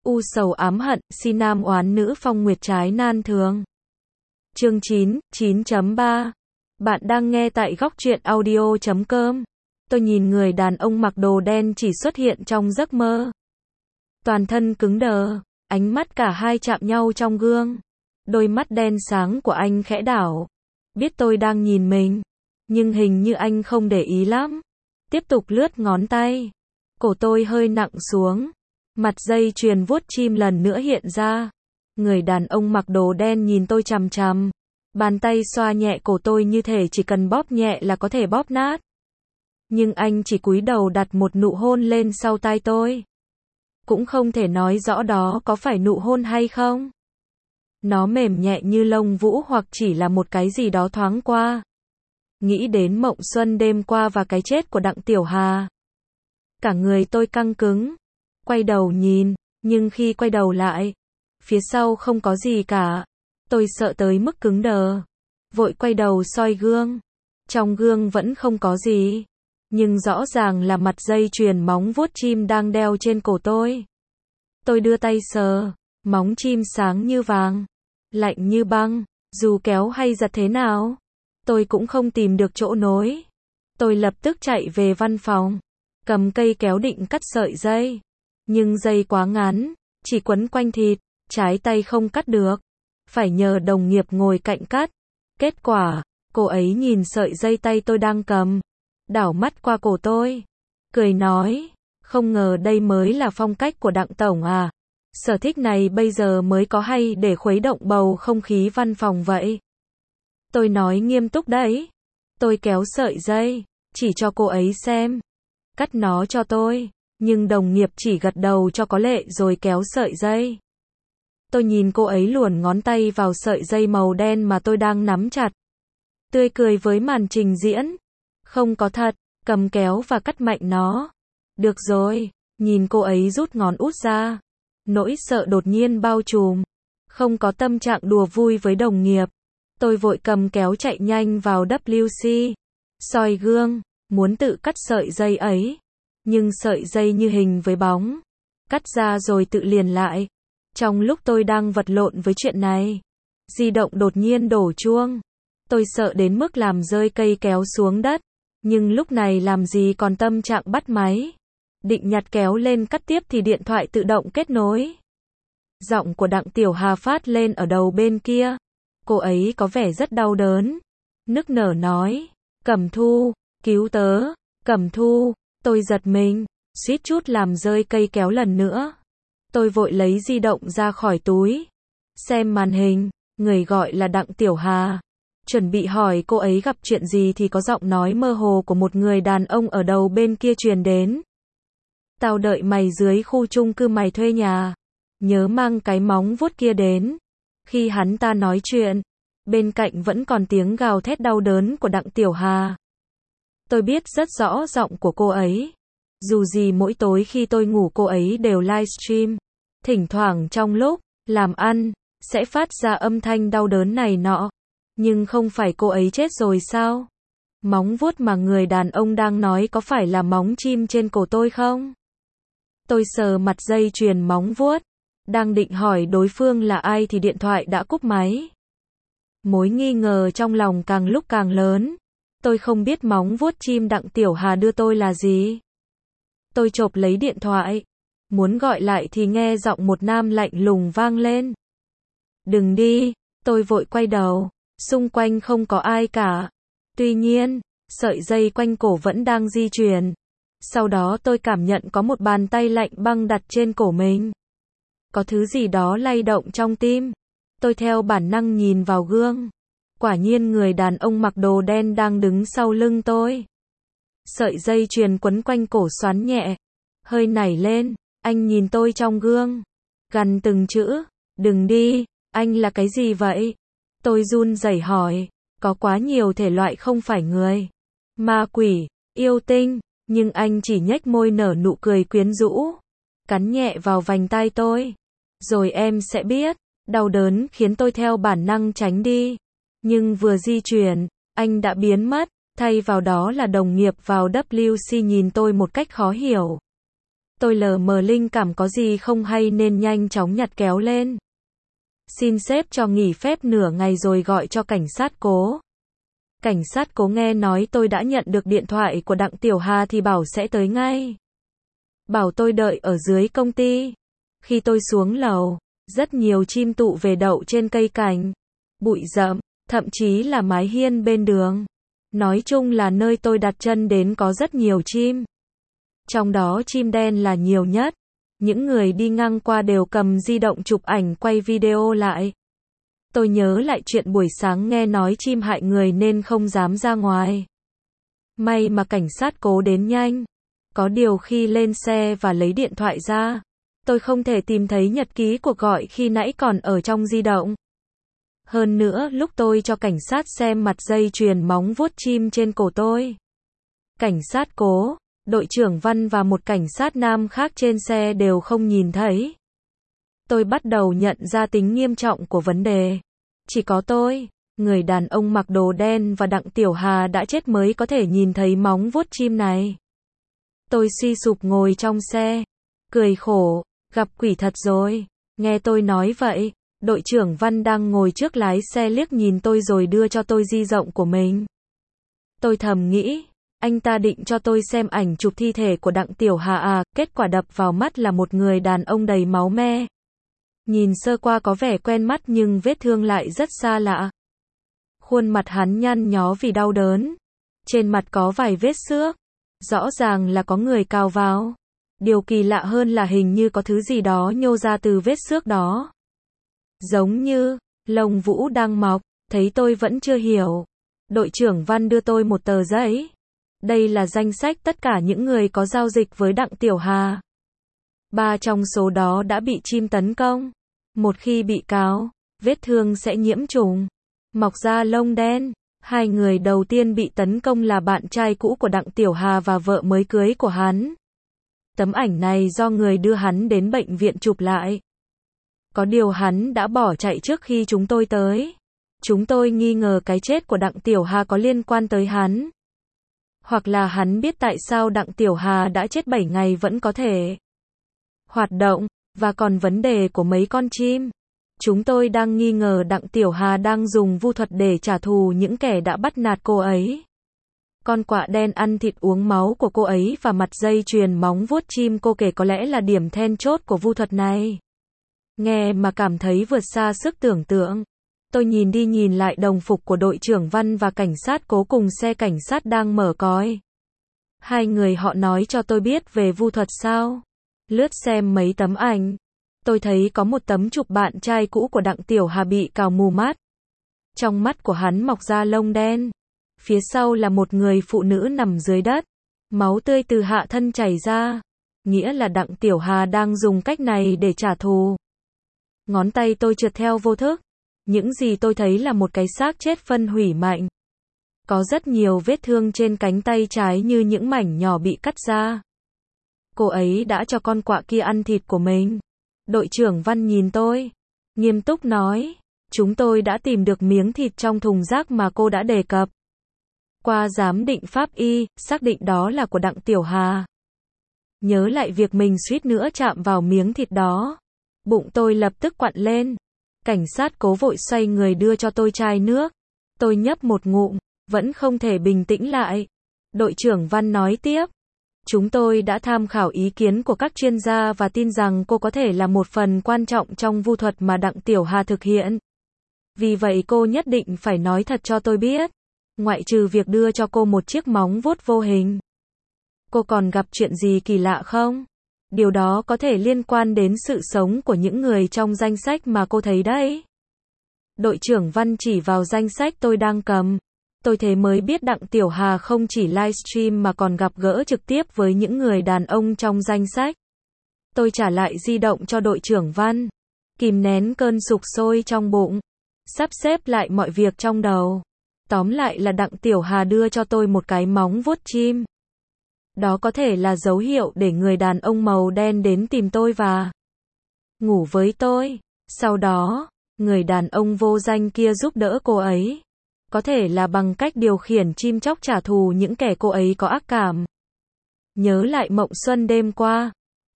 U sầu ám hận, si nam oán nữ phong nguyệt trái nan thường. Chương 9, 9.3. Bạn đang nghe tại góc truyện audio.com. Tôi nhìn người đàn ông mặc đồ đen chỉ xuất hiện trong giấc mơ. Toàn thân cứng đờ, ánh mắt cả hai chạm nhau trong gương. Đôi mắt đen sáng của anh khẽ đảo. Biết tôi đang nhìn mình, nhưng hình như anh không để ý lắm. Tiếp tục lướt ngón tay. Cổ tôi hơi nặng xuống. Mặt dây chuyền vuốt chim lần nữa hiện ra. Người đàn ông mặc đồ đen nhìn tôi chằm chằm. Bàn tay xoa nhẹ cổ tôi như thể chỉ cần bóp nhẹ là có thể bóp nát. Nhưng anh chỉ cúi đầu đặt một nụ hôn lên sau tai tôi. Cũng không thể nói rõ đó có phải nụ hôn hay không. Nó mềm nhẹ như lông vũ hoặc chỉ là một cái gì đó thoáng qua. Nghĩ đến mộng xuân đêm qua và cái chết của Đặng Tiểu Hà. Cả người tôi căng cứng. Quay đầu nhìn, nhưng khi quay đầu lại, phía sau không có gì cả. Tôi sợ tới mức cứng đờ. Vội quay đầu soi gương. Trong gương vẫn không có gì. Nhưng rõ ràng là mặt dây chuyền móng vuốt chim đang đeo trên cổ tôi. Tôi đưa tay sờ. Móng chim sáng như vàng. Lạnh như băng. Dù kéo hay giật thế nào, tôi cũng không tìm được chỗ nối. Tôi lập tức chạy về văn phòng. Cầm cây kéo định cắt sợi dây. Nhưng dây quá ngắn. Chỉ quấn quanh thịt. Trái tay không cắt được. Phải nhờ đồng nghiệp ngồi cạnh cắt. Kết quả, cô ấy nhìn sợi dây tay tôi đang cầm. Đảo mắt qua cổ tôi. Cười nói. Không ngờ đây mới là phong cách của Đặng Tổng à. Sở thích này bây giờ mới có hay để khuấy động bầu không khí văn phòng vậy. Tôi nói nghiêm túc đấy. Tôi kéo sợi dây. Chỉ cho cô ấy xem. Cắt nó cho tôi. Nhưng đồng nghiệp chỉ gật đầu cho có lệ rồi kéo sợi dây. Tôi nhìn cô ấy luồn ngón tay vào sợi dây màu đen mà tôi đang nắm chặt. Tươi cười với màn trình diễn. Không có thật, cầm kéo và cắt mạnh nó. Được rồi, nhìn cô ấy rút ngón út ra. Nỗi sợ đột nhiên bao trùm. Không có tâm trạng đùa vui với đồng nghiệp. Tôi vội cầm kéo chạy nhanh vào WC. Soi gương, muốn tự cắt sợi dây ấy. Nhưng sợi dây như hình với bóng. Cắt ra rồi tự liền lại. Trong lúc tôi đang vật lộn với chuyện này, di động đột nhiên đổ chuông. Tôi sợ đến mức làm rơi cây kéo xuống đất. Nhưng lúc này làm gì còn tâm trạng bắt máy. Định nhặt kéo lên cắt tiếp thì điện thoại tự động kết nối. Giọng của Đặng Tiểu Hà phát lên ở đầu bên kia. Cô ấy có vẻ rất đau đớn. Nức nở nói. Cẩm Thu, cứu tớ. Cẩm Thu, tôi giật mình. Suýt chút làm rơi cây kéo lần nữa. Tôi vội lấy di động ra khỏi túi. Xem màn hình. Người gọi là Đặng Tiểu Hà. Chuẩn bị hỏi cô ấy gặp chuyện gì thì có giọng nói mơ hồ của một người đàn ông ở đầu bên kia truyền đến. Tao đợi mày dưới khu chung cư mày thuê nhà. Nhớ mang cái móng vuốt kia đến. Khi hắn ta nói chuyện, bên cạnh vẫn còn tiếng gào thét đau đớn của Đặng Tiểu Hà. Tôi biết rất rõ giọng của cô ấy. Dù gì mỗi tối khi tôi ngủ cô ấy đều livestream. Thỉnh thoảng trong lúc làm ăn, sẽ phát ra âm thanh đau đớn này nọ. Nhưng không phải cô ấy chết rồi sao? Móng vuốt mà người đàn ông đang nói có phải là móng chim trên cổ tôi không? Tôi sờ mặt dây chuyền móng vuốt. Đang định hỏi đối phương là ai thì điện thoại đã cúp máy. Mối nghi ngờ trong lòng càng lúc càng lớn. Tôi không biết móng vuốt chim Đặng Tiểu Hà đưa tôi là gì. Tôi chộp lấy điện thoại. Muốn gọi lại thì nghe giọng một nam lạnh lùng vang lên. Đừng đi, tôi vội quay đầu. Xung quanh không có ai cả. Tuy nhiên, sợi dây quanh cổ vẫn đang di chuyển. Sau đó tôi cảm nhận có một bàn tay lạnh băng đặt trên cổ mình. Có thứ gì đó lay động trong tim. Tôi theo bản năng nhìn vào gương. Quả nhiên người đàn ông mặc đồ đen đang đứng sau lưng tôi. Sợi dây chuyền quấn quanh cổ xoắn nhẹ. Hơi nảy lên. Anh nhìn tôi trong gương. Gằn từng chữ. Đừng đi. Anh là cái gì vậy? Tôi run rẩy hỏi. Có quá nhiều thể loại không phải người. Ma quỷ, yêu tinh. Nhưng anh chỉ nhếch môi nở nụ cười quyến rũ. Cắn nhẹ vào vành tai tôi. Rồi em sẽ biết. Đau đớn khiến tôi theo bản năng tránh đi. Nhưng vừa di chuyển, anh đã biến mất. Thay vào đó là đồng nghiệp vào WC nhìn tôi một cách khó hiểu. Tôi lờ mờ linh cảm có gì không hay nên nhanh chóng nhặt kéo lên. Xin sếp cho nghỉ phép nửa ngày rồi gọi cho cảnh sát cố. Cảnh sát cố nghe nói tôi đã nhận được điện thoại của Đặng Tiểu Hà thì bảo sẽ tới ngay. Bảo tôi đợi ở dưới công ty. Khi tôi xuống lầu, rất nhiều chim tụ về đậu trên cây cảnh, bụi rậm, thậm chí là mái hiên bên đường. Nói chung là nơi tôi đặt chân đến có rất nhiều chim. Trong đó chim đen là nhiều nhất. Những người đi ngang qua đều cầm di động chụp ảnh quay video lại. Tôi nhớ lại chuyện buổi sáng nghe nói chim hại người nên không dám ra ngoài. May mà cảnh sát cố đến nhanh. Có điều khi lên xe và lấy điện thoại ra, tôi không thể tìm thấy nhật ký cuộc gọi khi nãy còn ở trong di động. Hơn nữa lúc tôi cho cảnh sát xem mặt dây chuyền móng vuốt chim trên cổ tôi, cảnh sát cố, đội trưởng Văn và một cảnh sát nam khác trên xe đều không nhìn thấy. Tôi bắt đầu nhận ra tính nghiêm trọng của vấn đề. Chỉ có tôi, người đàn ông mặc đồ đen và Đặng Tiểu Hà đã chết mới có thể nhìn thấy móng vuốt chim này. Tôi suy sụp ngồi trong xe, cười khổ, gặp quỷ thật rồi. Nghe tôi nói vậy, đội trưởng Văn đang ngồi trước lái xe liếc nhìn tôi rồi đưa cho tôi di động của mình. Tôi thầm nghĩ, anh ta định cho tôi xem ảnh chụp thi thể của Đặng Tiểu Hà à, kết quả đập vào mắt là một người đàn ông đầy máu me. Nhìn sơ qua có vẻ quen mắt nhưng vết thương lại rất xa lạ. Khuôn mặt hắn nhăn nhó vì đau đớn. Trên mặt có vài vết xước. Rõ ràng là có người cào vào. Điều kỳ lạ hơn là hình như có thứ gì đó nhô ra từ vết xước đó. Giống như lông vũ đang mọc. Thấy tôi vẫn chưa hiểu. Đội trưởng Văn đưa tôi một tờ giấy. Đây là danh sách tất cả những người có giao dịch với Đặng Tiểu Hà. 3 trong số đó đã bị chim tấn công. Một khi bị cào, vết thương sẽ nhiễm trùng, mọc ra lông đen. 2 người đầu tiên bị tấn công là bạn trai cũ của Đặng Tiểu Hà và vợ mới cưới của hắn. Tấm ảnh này do người đưa hắn đến bệnh viện chụp lại. Có điều hắn đã bỏ chạy trước khi chúng tôi tới. Chúng tôi nghi ngờ cái chết của Đặng Tiểu Hà có liên quan tới hắn. Hoặc là hắn biết tại sao Đặng Tiểu Hà đã chết 7 ngày vẫn có thể hoạt động. Và còn vấn đề của mấy con chim. Chúng tôi đang nghi ngờ Đặng Tiểu Hà đang dùng vu thuật để trả thù những kẻ đã bắt nạt cô ấy. Con quạ đen ăn thịt uống máu của cô ấy và mặt dây chuyền móng vuốt chim cô kể có lẽ là điểm then chốt của vu thuật này. Nghe mà cảm thấy vượt xa sức tưởng tượng. Tôi nhìn đi nhìn lại đồng phục của đội trưởng Văn và cảnh sát cố cùng xe cảnh sát đang mở còi. 2 người họ nói cho tôi biết về vu thuật sao? Lướt xem mấy tấm ảnh. Tôi thấy có một tấm chụp bạn trai cũ của Đặng Tiểu Hà bị cào mù mắt. Trong mắt của hắn mọc ra lông đen. Phía sau là một người phụ nữ nằm dưới đất. Máu tươi từ hạ thân chảy ra. Nghĩa là Đặng Tiểu Hà đang dùng cách này để trả thù. Ngón tay tôi trượt theo vô thức. Những gì tôi thấy là một cái xác chết phân hủy mạnh. Có rất nhiều vết thương trên cánh tay trái như những mảnh nhỏ bị cắt ra. Cô ấy đã cho con quạ kia ăn thịt của mình. Đội trưởng Văn nhìn tôi, nghiêm túc nói, chúng tôi đã tìm được miếng thịt trong thùng rác mà cô đã đề cập. Qua giám định pháp y, xác định đó là của Đặng Tiểu Hà. Nhớ lại việc mình suýt nữa chạm vào miếng thịt đó. Bụng tôi lập tức quặn lên. Cảnh sát cố vội xoay người đưa cho tôi chai nước. Tôi nhấp một ngụm, vẫn không thể bình tĩnh lại. Đội trưởng Văn nói tiếp. Chúng tôi đã tham khảo ý kiến của các chuyên gia và tin rằng cô có thể là một phần quan trọng trong vu thuật mà Đặng Tiểu Hà thực hiện. Vì vậy cô nhất định phải nói thật cho tôi biết. Ngoại trừ việc đưa cho cô một chiếc móng vuốt vô hình. Cô còn gặp chuyện gì kỳ lạ không? Điều đó có thể liên quan đến sự sống của những người trong danh sách mà cô thấy đấy. Đội trưởng Văn chỉ vào danh sách tôi đang cầm. Tôi thế mới biết Đặng Tiểu Hà không chỉ livestream mà còn gặp gỡ trực tiếp với những người đàn ông trong danh sách. Tôi trả lại di động cho đội trưởng Văn. Kìm nén cơn sục sôi trong bụng. Sắp xếp lại mọi việc trong đầu. Tóm lại là Đặng Tiểu Hà đưa cho tôi một cái móng vuốt chim. Đó có thể là dấu hiệu để người đàn ông màu đen đến tìm tôi và ngủ với tôi. Sau đó, người đàn ông vô danh kia giúp đỡ cô ấy. Có thể là bằng cách điều khiển chim chóc trả thù những kẻ cô ấy có ác cảm. Nhớ lại mộng xuân đêm qua.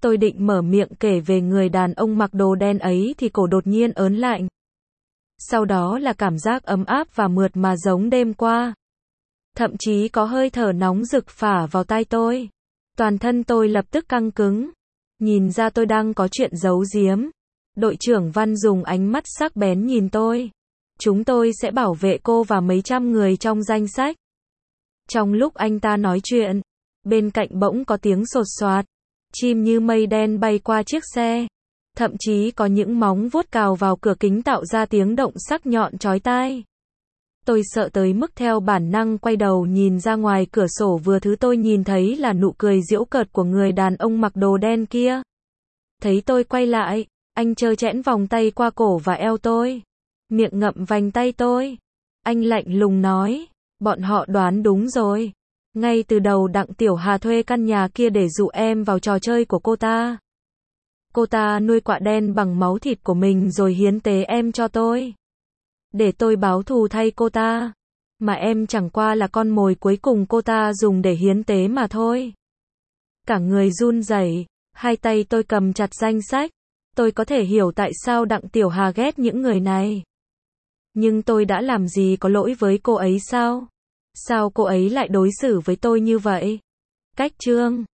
Tôi định mở miệng kể về người đàn ông mặc đồ đen ấy thì cổ đột nhiên ớn lạnh. Sau đó là cảm giác ấm áp và mượt mà giống đêm qua. Thậm chí có hơi thở nóng rực phả vào tai tôi. Toàn thân tôi lập tức căng cứng. Nhìn ra tôi đang có chuyện giấu giếm. Đội trưởng Văn dùng ánh mắt sắc bén nhìn tôi. Chúng tôi sẽ bảo vệ cô và mấy trăm người trong danh sách. Trong lúc anh ta nói chuyện, bên cạnh bỗng có tiếng sột soạt. Chim như mây đen bay qua chiếc xe. Thậm chí có những móng vuốt cào vào cửa kính tạo ra tiếng động sắc nhọn chói tai. Tôi sợ tới mức theo bản năng quay đầu nhìn ra ngoài cửa sổ, vừa thứ tôi nhìn thấy là nụ cười giễu cợt của người đàn ông mặc đồ đen kia. Thấy tôi quay lại, anh trơ trẽn vòng tay qua cổ và eo tôi. Miệng ngậm vành tay tôi. Anh lạnh lùng nói, bọn họ đoán đúng rồi. Ngay từ đầu Đặng Tiểu Hà thuê căn nhà kia để dụ em vào trò chơi của cô ta. Cô ta nuôi quạ đen bằng máu thịt của mình rồi hiến tế em cho tôi. Để tôi báo thù thay cô ta. Mà em chẳng qua là con mồi cuối cùng cô ta dùng để hiến tế mà thôi. Cả người run rẩy, hai tay tôi cầm chặt danh sách. Tôi có thể hiểu tại sao Đặng Tiểu Hà ghét những người này. Nhưng tôi đã làm gì có lỗi với cô ấy sao? Sao cô ấy lại đối xử với tôi như vậy? Cách chương